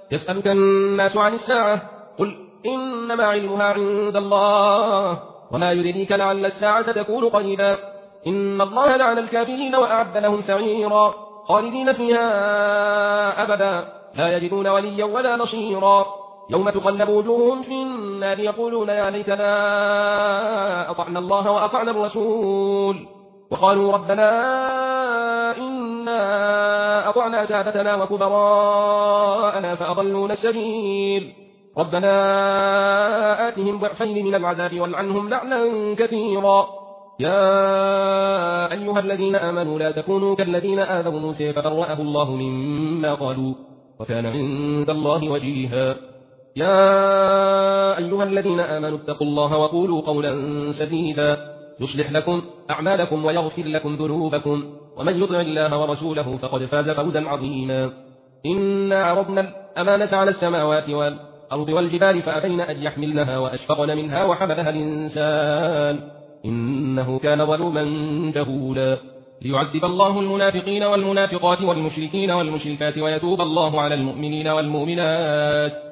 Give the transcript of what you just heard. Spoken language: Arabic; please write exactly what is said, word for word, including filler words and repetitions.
يسألك الناس عن الساعة قل إنما علمها عند الله وما يدريك لعل الساعة تكون قريبا إن الله لعن الكافرين وأعد لهم سعيرا خالدين فيها أبدا لا يجدون وليا ولا نصيرا يوم تقلب وجوههم في النار يقولون يا ليتنا أطعنا الله وأطعنا الرسول وقالوا ربنا إنا أطعنا سادتنا وكبراءنا فأضلونا السبيل ربنا آتهم ضعفين من العذاب والعنهم لعنا كثيرا يا أيها الذين آمنوا لا تكونوا كالذين آذوا موسى فبرأه الله مما قالوا وكان عند الله وجيها يا أيها الذين آمنوا اتقوا الله وقولوا قولا سديدا يصلح لكم أعمالكم ويغفر لكم ذنوبكم ومن يطع الله ورسوله فقد فاز فوزا عظيما إنا عرضنا الأمانة على السماوات والأرض والجبال فأبين أن يحملنها وأشفقن منها وحملها الإنسان إنه كان ظلوما جهولا ليعذب الله المنافقين والمنافقات والمشركين والمشركات ويتوب الله على المؤمنين والمؤمنات